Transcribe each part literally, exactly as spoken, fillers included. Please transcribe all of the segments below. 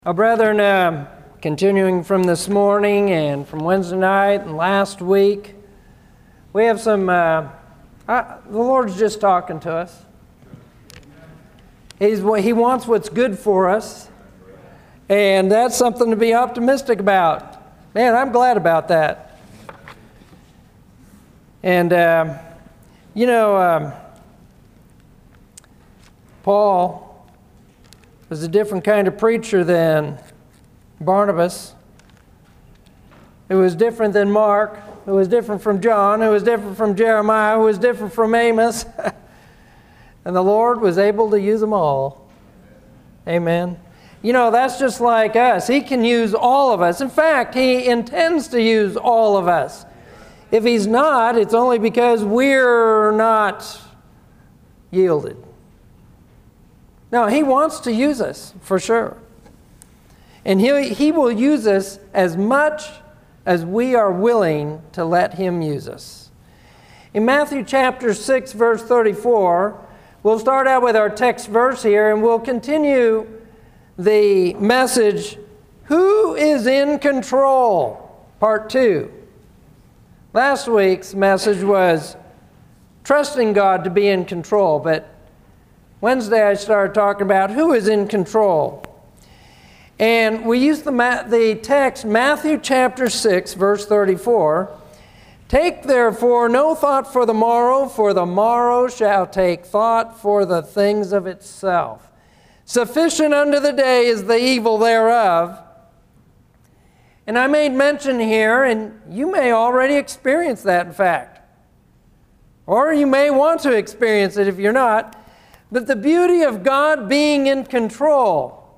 Well, brethren, uh, continuing from this morning and from Wednesday night and last week, we have some, uh, uh, the Lord's just talking to us. He's, he wants what's good for us, and that's something to be optimistic about. Man, I'm glad about that. And, uh, you know, um, Paul was a different kind of preacher than Barnabas. It was different than Mark. It was different from John. It was different from Jeremiah. It was different from Amos. And the Lord was able to use them all. Amen. You know, that's just like us. He can use all of us. In fact, He intends to use all of us. If He's not, it's only because we're not yielded. No, He wants to use us, for sure. And he, he will use us as much as we are willing to let Him use us. In Matthew chapter six, verse thirty-four, we'll start out with our text verse here, and we'll continue the message, Who is in Control? Part two. Last week's message was trusting God to be in control, but Wednesday I started talking about who is in control. And we used the, ma- the text, Matthew chapter six, verse thirty-four. Take therefore no thought for the morrow, for the morrow shall take thought for the things of itself. Sufficient unto the day is the evil thereof. And I made mention here, and you may already experience that, in fact. Or you may want to experience it if you're not. But the beauty of God being in control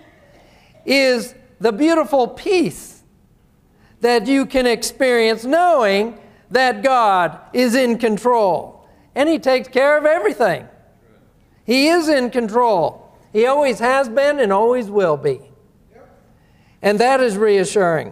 is the beautiful peace that you can experience knowing that God is in control. And He takes care of everything. He is in control. He always has been and always will be. And that is reassuring.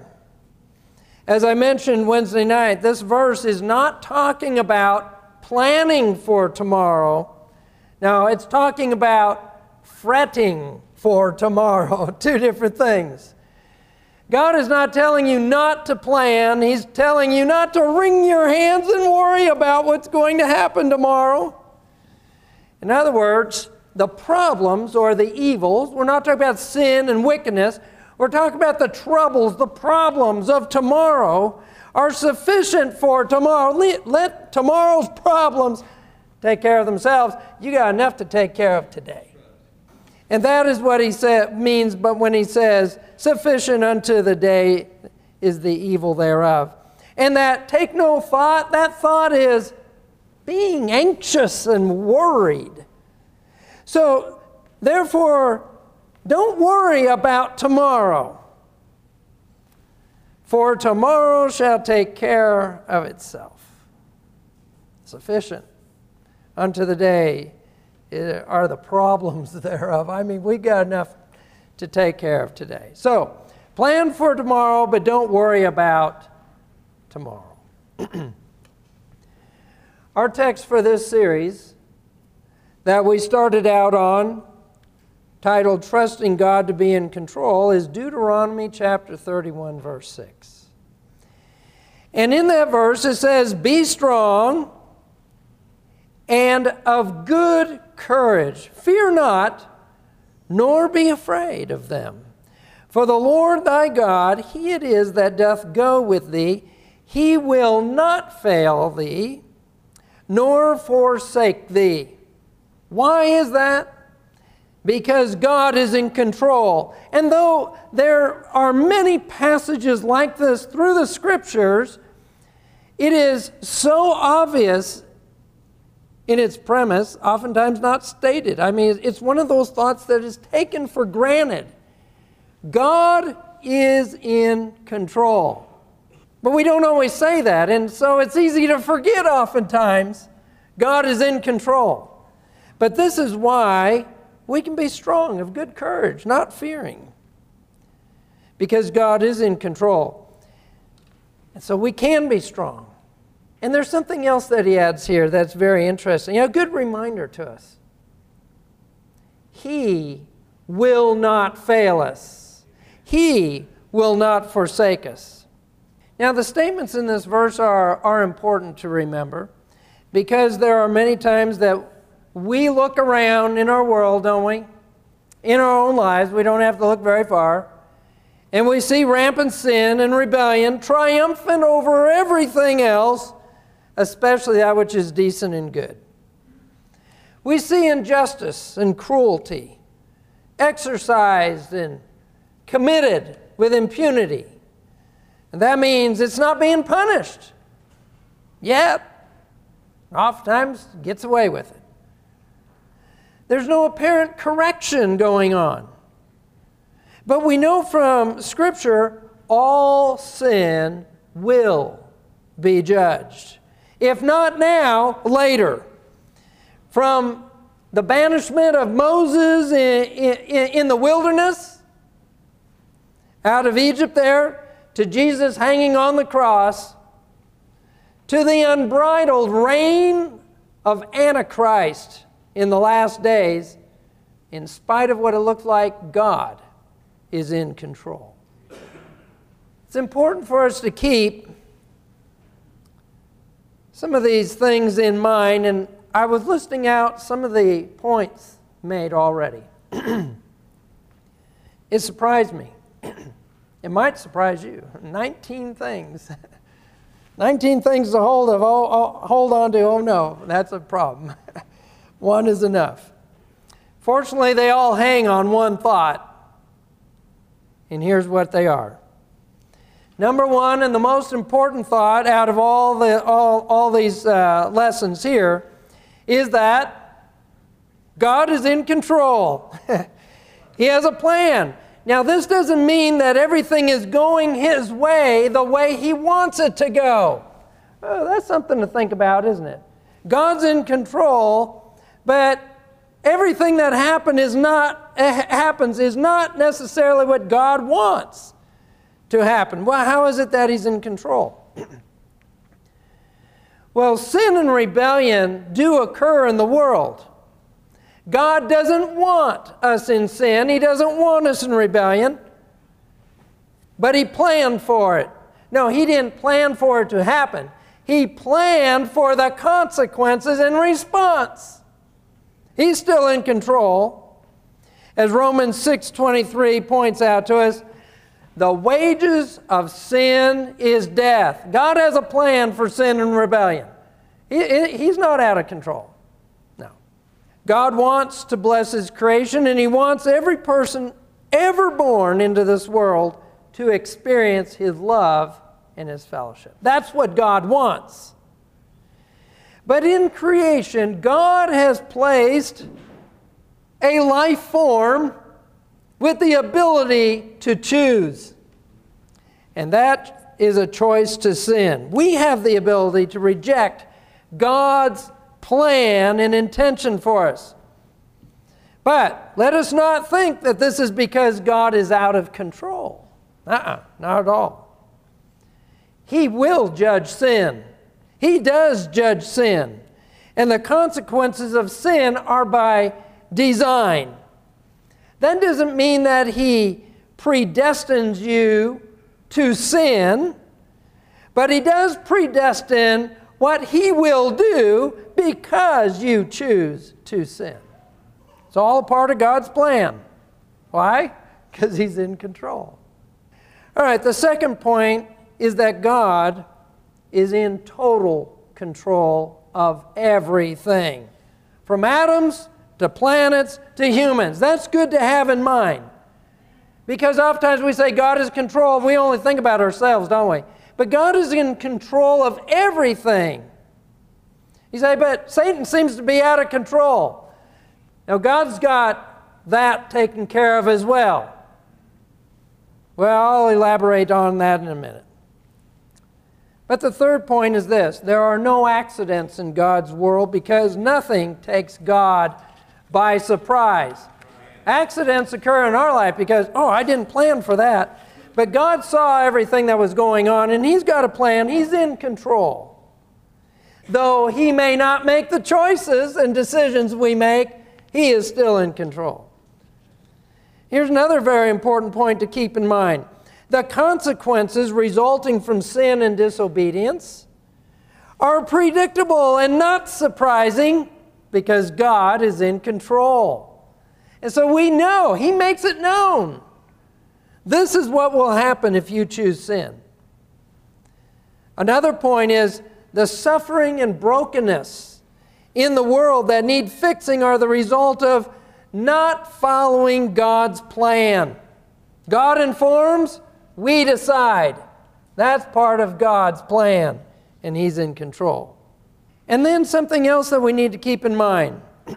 As I mentioned Wednesday night, this verse is not talking about planning for tomorrow. Now, it's talking about fretting for tomorrow, two different things. God is not telling you not to plan. He's telling you not to wring your hands and worry about what's going to happen tomorrow. In other words, the problems or the evils, we're not talking about sin and wickedness, we're talking about the troubles, the problems of tomorrow are sufficient for tomorrow. Let, let tomorrow's problems take care of themselves. You got enough to take care of today. And that is what he sa- means but when he says, sufficient unto the day is the evil thereof. And that take no thought, that thought is being anxious and worried. So, therefore, don't worry about tomorrow. For tomorrow shall take care of itself. Sufficient unto the day are the problems thereof. I mean, we got enough to take care of today. So, plan for tomorrow, but don't worry about tomorrow. Our text for this series that we started out on, titled Trusting God to be in Control, is Deuteronomy chapter thirty-one, verse six. And in that verse it says, Be strong and of good courage. Fear not, nor be afraid of them. For the Lord thy God, He it is that doth go with thee. He will not fail thee, nor forsake thee. Why is that? Because God is in control. And though there are many passages like this through the Scriptures, it is so obvious in its premise, oftentimes not stated. I mean, it's one of those thoughts that is taken for granted. God is in control. But we don't always say that, and so it's easy to forget oftentimes God is in control. But this is why we can be strong, of good courage, not fearing. Because God is in control. And so we can be strong. And there's something else that he adds here that's very interesting. You know, a good reminder to us. He will not fail us. He will not forsake us. Now, the statements in this verse are, are important to remember, because there are many times that we look around in our world, don't we? In our own lives, we don't have to look very far, and we see rampant sin and rebellion triumphant over everything else, especially that which is decent and good. We see injustice and cruelty exercised and committed with impunity. And that means it's not being punished yet. Oftentimes gets away with it. There's no apparent correction going on. But we know from Scripture, all sin will be judged. If not now, later. From the banishment of Moses in, in, in the wilderness, out of Egypt there, to Jesus hanging on the cross, to the unbridled reign of Antichrist in the last days, in spite of what it looks like, God is in control. It's important for us to keep some of these things in mind, and I was listing out some of the points made already. It surprised me. It might surprise you. nineteen things. nineteen things to hold of. Oh, oh, hold on to. Oh no, that's a problem. One is enough. Fortunately, they all hang on one thought. And here's what they are. Number one, and the most important thought out of all the all, all these uh, lessons here, is that God is in control. He has a plan. Now, this doesn't mean that everything is going His way the way He wants it to go. Oh, that's something to think about, isn't it? God's in control, but everything that happen is not, uh, happens is not necessarily what God wants to happen. Well, how is it that He's in control? Well, sin and rebellion do occur in the world. God doesn't want us in sin. He doesn't want us in rebellion. But He planned for it. No, He didn't plan for it to happen. He planned for the consequences in response. He's still in control. As Romans six twenty-three points out to us, the wages of sin is death. God has a plan for sin and rebellion. He, he's not out of control. No. God wants to bless His creation, and He wants every person ever born into this world to experience His love and His fellowship. That's what God wants. But in creation, God has placed a life form with the ability to choose. And that is a choice to sin. We have the ability to reject God's plan and intention for us. But let us not think that this is because God is out of control. Uh-uh, not at all. He will judge sin. He does judge sin. And the consequences of sin are by design. That doesn't mean that He predestines you to sin, but He does predestine what He will do because you choose to sin. It's all a part of God's plan. Why? Because He's in control. All right, the second point is that God is in total control of everything. From atoms to planets to humans. That's good to have in mind. Because oftentimes we say God is in control, we only think about ourselves, don't we? But God is in control of everything. You say, but Satan seems to be out of control. Now God's got that taken care of as well. Well, I'll elaborate on that in a minute. But the third point is this: there are no accidents in God's world because nothing takes God by surprise. Accidents occur in our life because, oh, I didn't plan for that. But God saw everything that was going on, and He's got a plan. He's in control. Though He may not make the choices and decisions we make, He is still in control. Here's another very important point to keep in mind. The consequences resulting from sin and disobedience are predictable and not surprising because God is in control. And so we know, He makes it known. This is what will happen if you choose sin. Another point is the suffering and brokenness in the world that need fixing are the result of not following God's plan. God informs, we decide. That's part of God's plan, and He's in control. And then something else that we need to keep in mind.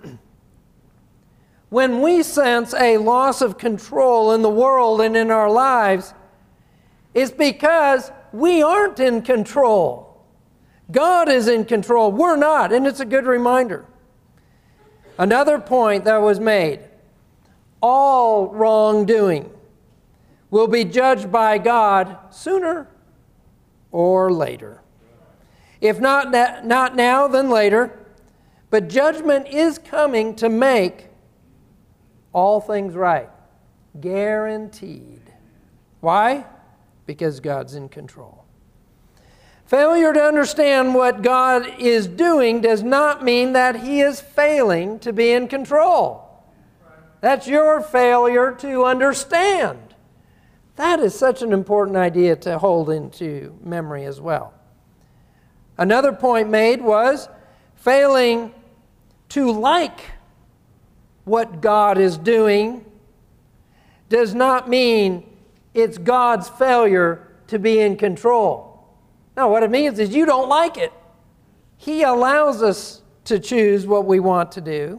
When we sense a loss of control in the world and in our lives, it's because we aren't in control. God is in control. We're not, and it's a good reminder. Another point that was made, all wrongdoing will be judged by God sooner or later. If not, na- not now, then later. But judgment is coming to make all things right. Guaranteed. Why? Because God's in control. Failure to understand what God is doing does not mean that He is failing to be in control. That's your failure to understand. That is such an important idea to hold into memory as well. Another point made was failing to like what God is doing does not mean it's God's failure to be in control. No, what it means is you don't like it. He allows us to choose what we want to do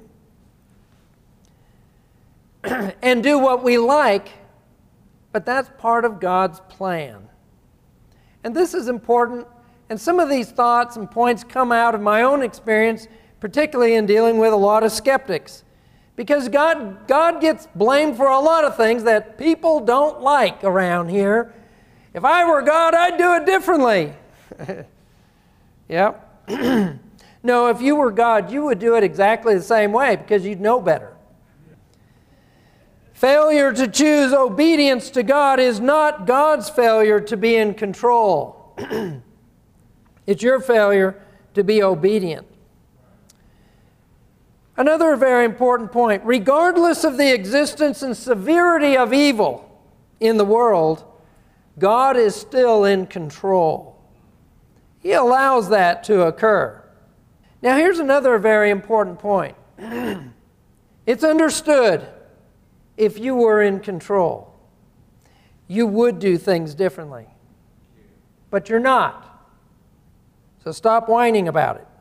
and do what we like, but that's part of God's plan. And this is important, and some of these thoughts and points come out of my own experience, particularly in dealing with a lot of skeptics. Because God, God gets blamed for a lot of things that people don't like around here. If I were God, I'd do it differently. Yep. No, if you were God, you would do it exactly the same way because you'd know better. Failure to choose obedience to God is not God's failure to be in control. It's your failure to be obedient. Another very important point, regardless of the existence and severity of evil in the world, God is still in control. He allows that to occur. Now here's another very important point. It's understood if you were in control, you would do things differently. But you're not. So stop whining about it.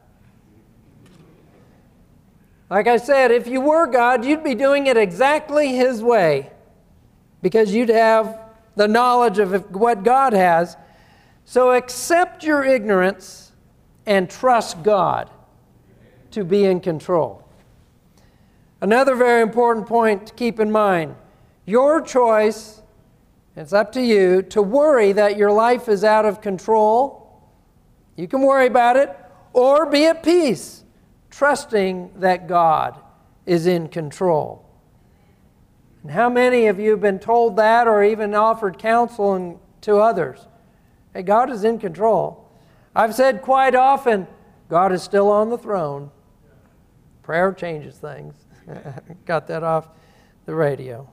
Like I said, if you were God, you'd be doing it exactly His way because you'd have the knowledge of what God has. So accept your ignorance and trust God to be in control. Another very important point to keep in mind, your choice, it's up to you, to worry that your life is out of control. You can worry about it, or be at peace, trusting that God is in control. And how many of you have been told that or even offered counsel to others? Hey, God is in control. I've said quite often, God is still on the throne. Prayer changes things. Got that off the radio.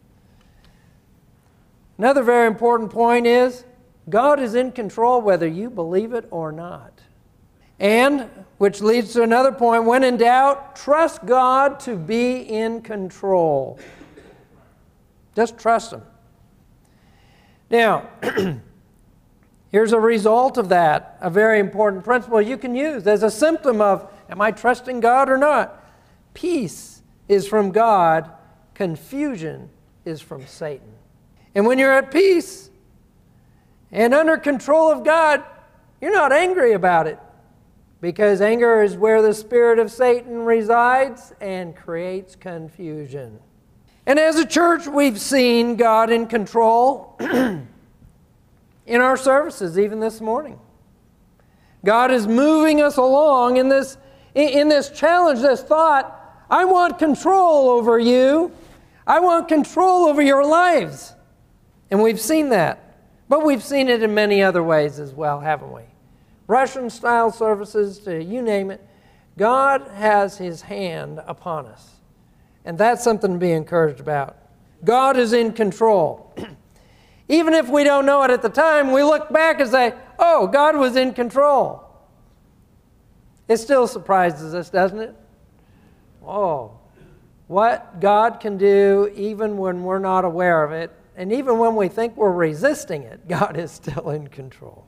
Another very important point is, God is in control whether you believe it or not. And, which leads to another point, when in doubt, trust God to be in control. Just trust Him. Now, here's a result of that, a very important principle you can use as a symptom of, am I trusting God or not? Peace is from God, confusion is from Satan. And when you're at peace and under control of God, you're not angry about it. Because anger is where the spirit of Satan resides and creates confusion. And as a church, we've seen God in control in our services, even this morning. God is moving us along in this, in this challenge, this thought, I want control over you. I want control over your lives. And we've seen that. But we've seen it in many other ways as well, haven't we? Russian-style services, to you name it. God has His hand upon us. And that's something to be encouraged about. God is in control. Even if we don't know it at the time, we look back and say, oh, God was in control. It still surprises us, doesn't it? Oh, what God can do even when we're not aware of it, and even when we think we're resisting it, God is still in control.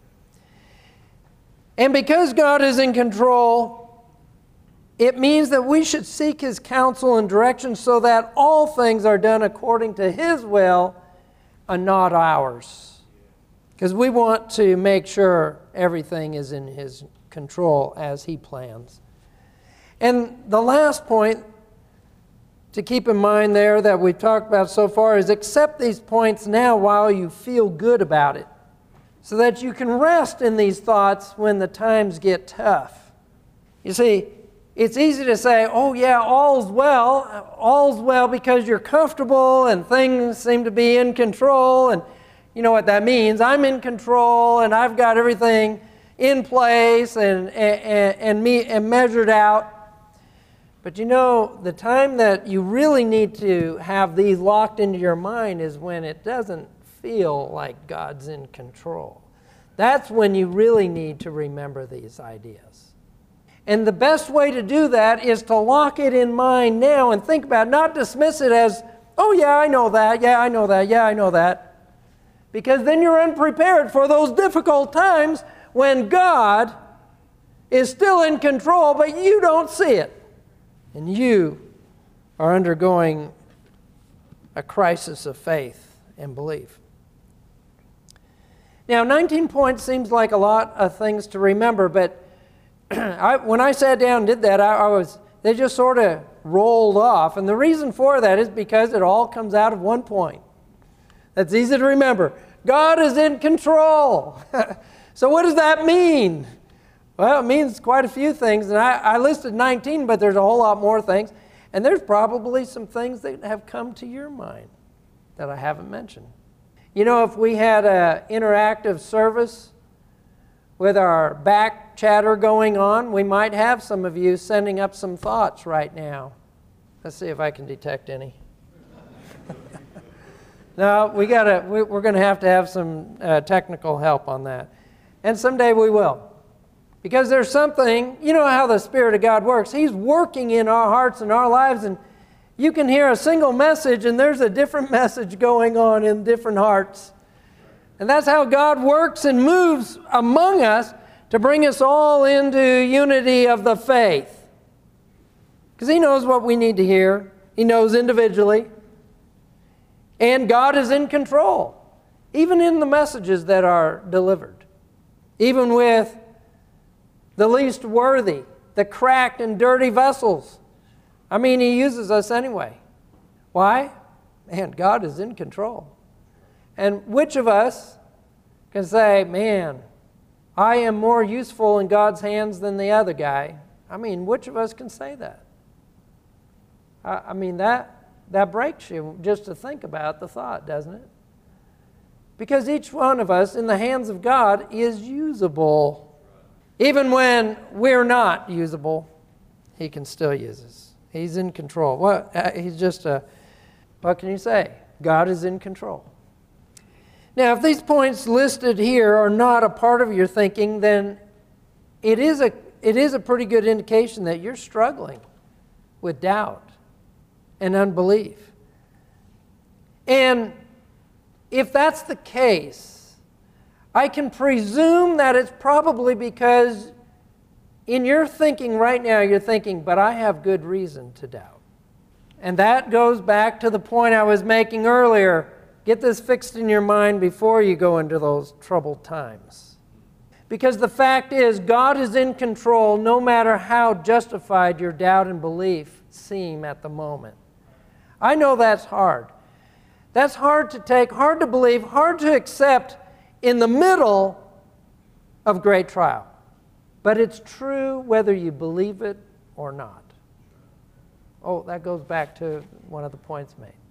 And because God is in control, it means that we should seek His counsel and direction so that all things are done according to His will and not ours. Because we want to make sure everything is in His control as He plans. And the last point to keep in mind there that we've talked about so far is accept these points now while you feel good about it, so that you can rest in these thoughts when the times get tough. You see, it's easy to say, oh yeah, all's well. All's well because you're comfortable and things seem to be in control. And you know what that means. I'm in control and I've got everything in place and, and, and, me, and measured out. But you know, the time that you really need to have these locked into your mind is when it doesn't feel like God's in control. That's when you really need to remember these ideas. And the best way to do that is to lock it in mind now and think about it, not dismiss it as, oh yeah, I know that, yeah, I know that, yeah, I know that. Because then you're unprepared for those difficult times when God is still in control, but you don't see it. And you are undergoing a crisis of faith and belief. Now, nineteen points seems like a lot of things to remember, but I, when I sat down and did that, I, I was they just sort of rolled off. And the reason for that is because it all comes out of one point. That's easy to remember. God is in control. So what does that mean? Well, it means quite a few things, and I, I listed nineteen, but there's a whole lot more things. And there's probably some things that have come to your mind that I haven't mentioned. You know, if we had an interactive service with our back chatter going on, we might have some of you sending up some thoughts right now. Let's see if I can detect any. No, we gotta, we, we're going to have to have some uh, technical help on that. And someday we will. Because there's something, you know how the Spirit of God works. He's working in our hearts and our lives, and you can hear a single message and there's a different message going on in different hearts. And that's how God works and moves among us to bring us all into unity of the faith. Because He knows what we need to hear. He knows individually. And God is in control, even in the messages that are delivered. Even with the least worthy, the cracked and dirty vessels. I mean, He uses us anyway. Why? Man, God is in control. And which of us can say, man, I am more useful in God's hands than the other guy? I mean, which of us can say that? I, I mean, that, that breaks you just to think about the thought, doesn't it? Because each one of us in the hands of God is usable. Even when we're not usable, He can still use us. He's in control. Well, uh, he's just a, what can you say? God is in control. Now, if these points listed here are not a part of your thinking, then it is a, it is a pretty good indication that you're struggling with doubt and unbelief. And if that's the case, I can presume that it's probably because in your thinking right now, you're thinking, but I have good reason to doubt. And that goes back to the point I was making earlier. Get this fixed in your mind before you go into those troubled times. Because the fact is, God is in control no matter how justified your doubt and belief seem at the moment. I know that's hard. That's hard to take, hard to believe, hard to accept in the middle of great trial. But it's true whether you believe it or not. Oh, that goes back to one of the points made.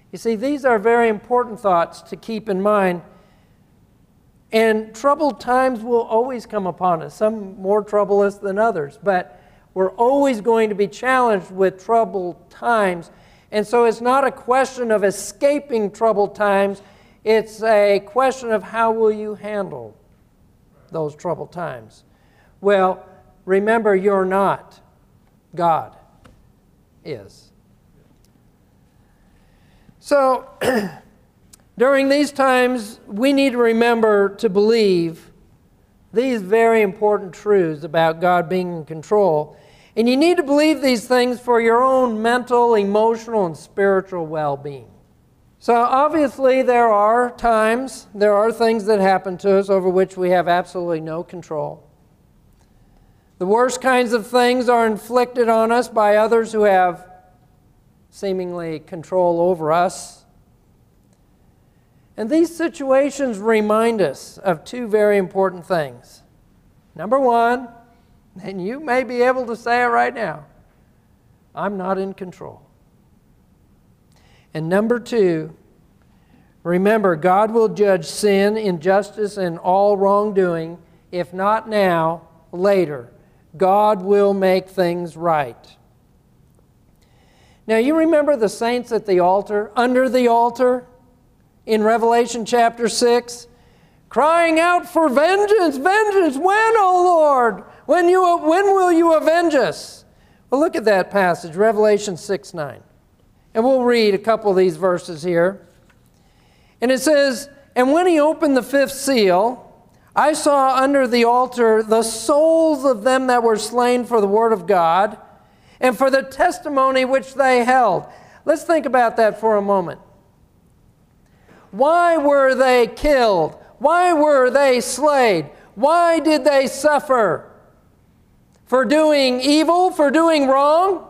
You see, these are very important thoughts to keep in mind. And troubled times will always come upon us, some more troublous than others. But we're always going to be challenged with troubled times. And so it's not a question of escaping troubled times. It's a question of how will you handle those troubled times. Well, remember, you're not. God is. So, during these times, we need to remember to believe these very important truths about God being in control. And you need to believe these things for your own mental, emotional, and spiritual well-being. So obviously there are times, there are things that happen to us over which we have absolutely no control. The worst kinds of things are inflicted on us by others who have seemingly control over us. And these situations remind us of two very important things. Number one, and you may be able to say it right now, I'm not in control. And number two, remember, God will judge sin, injustice, and all wrongdoing. If not now, later. God will make things right. Now, you remember the saints at the altar, under the altar, in Revelation chapter six, crying out for vengeance, vengeance, when, O Lord? When, you, when will you avenge us? Well, look at that passage, Revelation six nine. And we'll read a couple of these verses here. And it says, and when he opened the fifth seal, I saw under the altar the souls of them that were slain for the word of God and for the testimony which they held. Let's think about that for a moment. Why were they killed? Why were they slain? Why did they suffer? For doing evil? For doing wrong?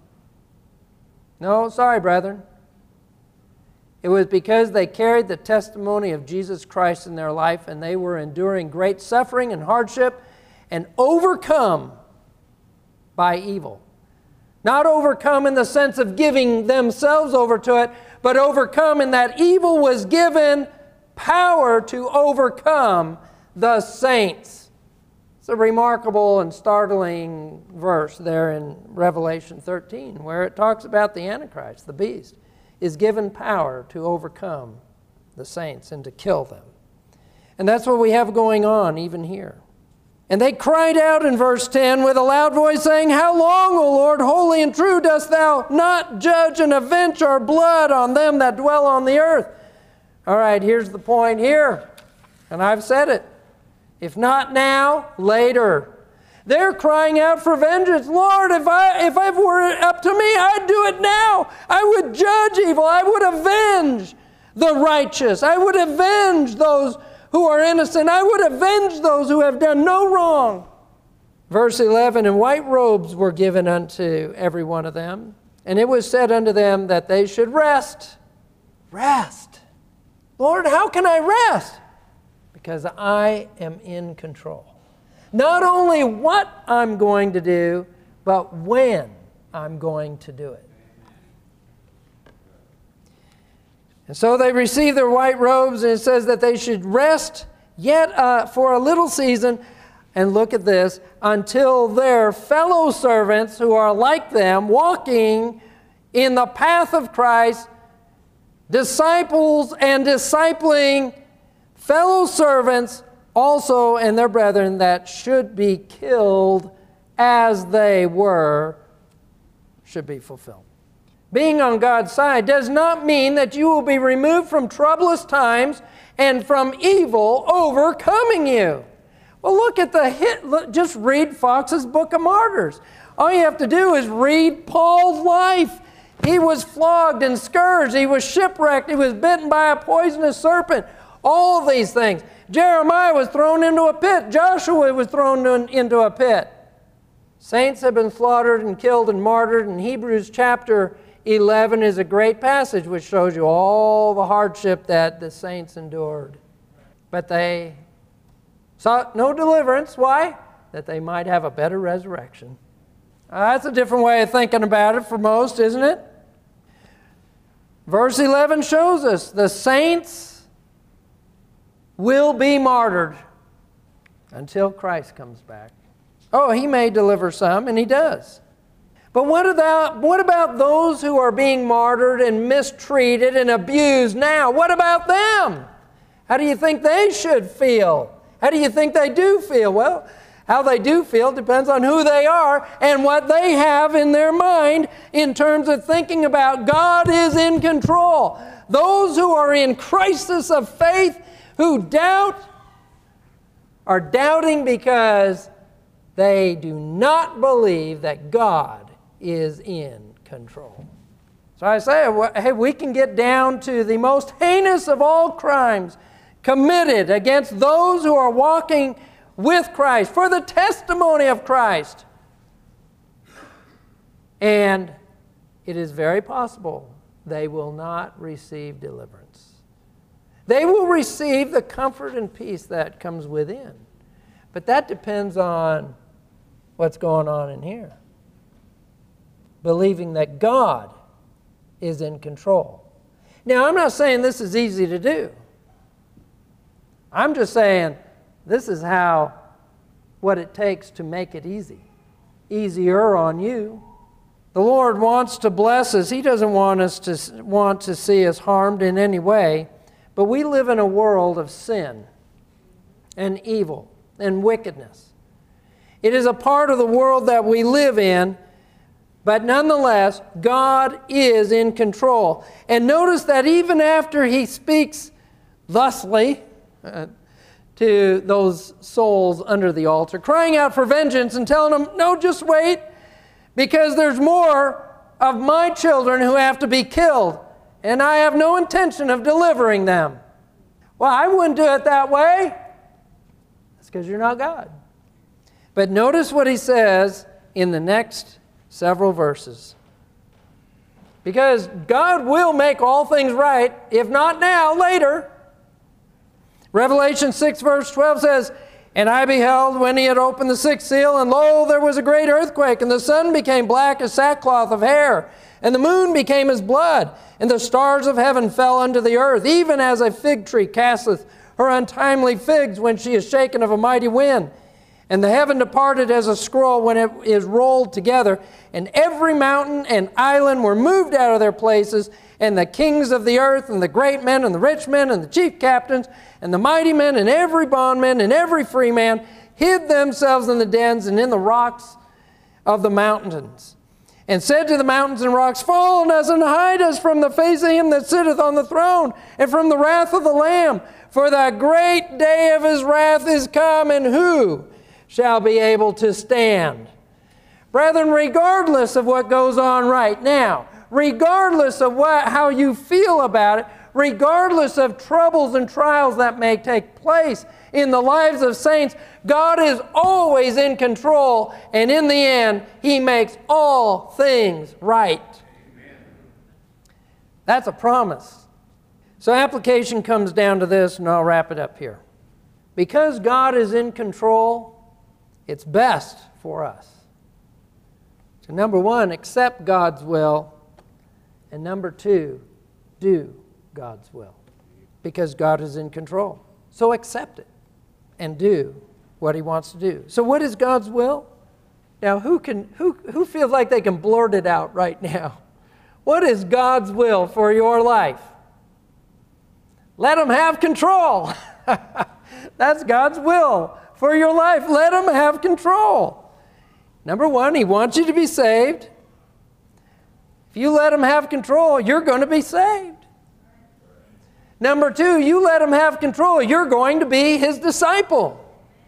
No, sorry, brethren. It was because they carried the testimony of Jesus Christ in their life, and they were enduring great suffering and hardship and overcome by evil. Not overcome in the sense of giving themselves over to it, but overcome in that evil was given power to overcome the saints. It's a remarkable and startling verse there in Revelation thirteen, where it talks about the Antichrist, the beast, is given power to overcome the saints and to kill them. And that's what we have going on even here. And they cried out in verse ten with a loud voice, saying, how long, O Lord, holy and true, dost thou not judge and avenge our blood on them that dwell on the earth? All right, here's the point here. And I've said it. If not now, later. They're crying out for vengeance. Lord, if I if it were up to me, I'd do it now. I would judge evil. I would avenge the righteous. I would avenge those who are innocent. I would avenge those who have done no wrong. Verse eleven, and white robes were given unto every one of them, and it was said unto them that they should rest. Rest. Lord, how can I rest? Because I am in control. Not only what I'm going to do, but when I'm going to do it. And so they received their white robes, and it says that they should rest yet uh, for a little season, and look at this, until their fellow servants who are like them, walking in the path of Christ, disciples and discipling fellow servants also and their brethren that should be killed as they were, should be fulfilled. Being on God's side does not mean that you will be removed from troublous times and from evil overcoming you. Well, look at the hit. Look, just read Fox's Book of Martyrs. All you have to do is read Paul's life. He was flogged and scourged. He was shipwrecked. He was bitten by a poisonous serpent. All of these things. Jeremiah was thrown into a pit. Joshua was thrown in, into a pit. Saints have been slaughtered and killed and martyred. And Hebrews chapter eleven is a great passage which shows you all the hardship that the saints endured. But they sought no deliverance. Why? That they might have a better resurrection. Uh, that's a different way of thinking about it for most, isn't it? Verse eleven shows us the saints will be martyred until Christ comes back. Oh, he may deliver some, and he does. But what about, what about those who are being martyred and mistreated and abused now? What about them? How do you think they should feel? How do you think they do feel? Well, how they do feel depends on who they are and what they have in their mind in terms of thinking about God is in control. Those who are in crisis of faith, who doubt, are doubting because they do not believe that God is in control. So I say, hey, we can get down to the most heinous of all crimes committed against those who are walking with Christ for the testimony of Christ. And it is very possible they will not receive deliverance. They will receive the comfort and peace that comes within. But that depends on what's going on in here. Believing that God is in control. Now, I'm not saying this is easy to do. I'm just saying this is how, what it takes to make it easy. Easier on you. The Lord wants to bless us. He doesn't want us to want to see us harmed in any way. But we live in a world of sin and evil and wickedness. It is a part of the world that we live in, but nonetheless, God is in control. And notice that even after he speaks thusly uh, to those souls under the altar, crying out for vengeance and telling them, no, just wait, because there's more of my children who have to be killed, and I have no intention of delivering them. Well, I wouldn't do it that way. That's because you're not God. But notice what he says in the next several verses. Because God will make all things right, if not now, later. Revelation six verse twelve says, and I beheld when he had opened the sixth seal, and lo, there was a great earthquake, and the sun became black as sackcloth of hair, and the moon became as blood, and the stars of heaven fell unto the earth, even as a fig tree casteth her untimely figs when she is shaken of a mighty wind. And the heaven departed as a scroll when it is rolled together, and every mountain and island were moved out of their places, and the kings of the earth, and the great men, and the rich men, and the chief captains, and the mighty men, and every bondman, and every free man, hid themselves in the dens and in the rocks of the mountains, and said to the mountains and rocks, fall on us and hide us from the face of him that sitteth on the throne, and from the wrath of the Lamb, for the great day of his wrath is come, and who shall be able to stand? Brethren, regardless of what goes on right now, regardless of what, how you feel about it, regardless of troubles and trials that may take place in the lives of saints, God is always in control, and in the end, he makes all things right. Amen. That's a promise. So application comes down to this, and I'll wrap it up here. Because God is in control, it's best for us to, number one, accept God's will, and number two, do God's will, because God is in control. So accept it and do what he wants to do. So what is God's will? Now, who can who who feels like they can blurt it out right now? What is God's will for your life? Let him have control. That's God's will for your life. Let him have control. Number one, he wants you to be saved. If you let him have control, you're going to be saved. Number two, you let him have control, you're going to be his disciple.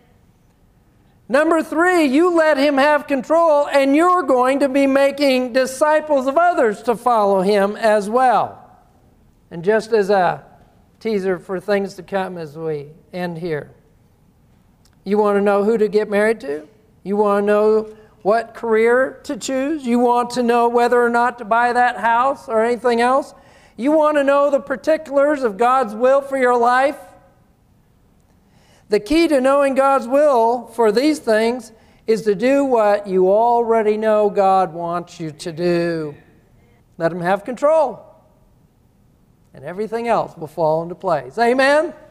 Number three, you let him have control, and you're going to be making disciples of others to follow him as well. And just as a teaser for things to come as we end here, you want to know who to get married to? You want to know what career to choose? You want to know whether or not to buy that house or anything else? You want to know the particulars of God's will for your life? The key to knowing God's will for these things is to do what you already know God wants you to do. Let him have control. and everything else will fall into place. Amen?